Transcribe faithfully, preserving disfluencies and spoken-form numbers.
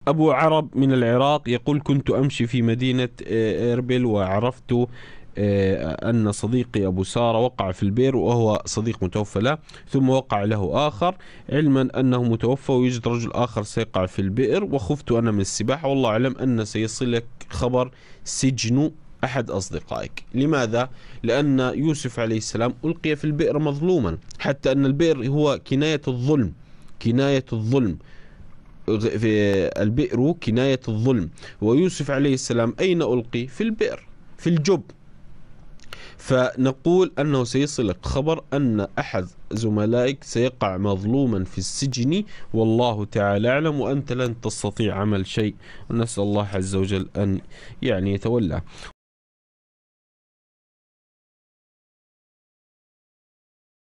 أبو عرب من العراق يقول: كنت أمشي في مدينة آه، إربل، وعرفت آه، أن صديقي أبو سارة وقع في البئر، وهو صديق متوفى له، ثم وقع له آخر، علما أنه متوفى ويوجد رجل آخر سيقع في البئر، وخفت أنا من السباحة، والله أعلم أن سيصلك خبر سجن أحد أصدقائك. لماذا؟ لأن يوسف عليه السلام ألقي في البئر مظلوما، حتى أن البئر هو كناية الظلم، كناية الظلم، في البئر كناية الظلم. ويوسف عليه السلام أين ألقي؟ في البئر، في الجب. فنقول أنه سيصلك خبر أن أحد زملائك سيقع مظلوما في السجن، والله تعالى أعلم، وأنت لن تستطيع عمل شيء، ونسأل الله عز وجل أن يعني يتولى.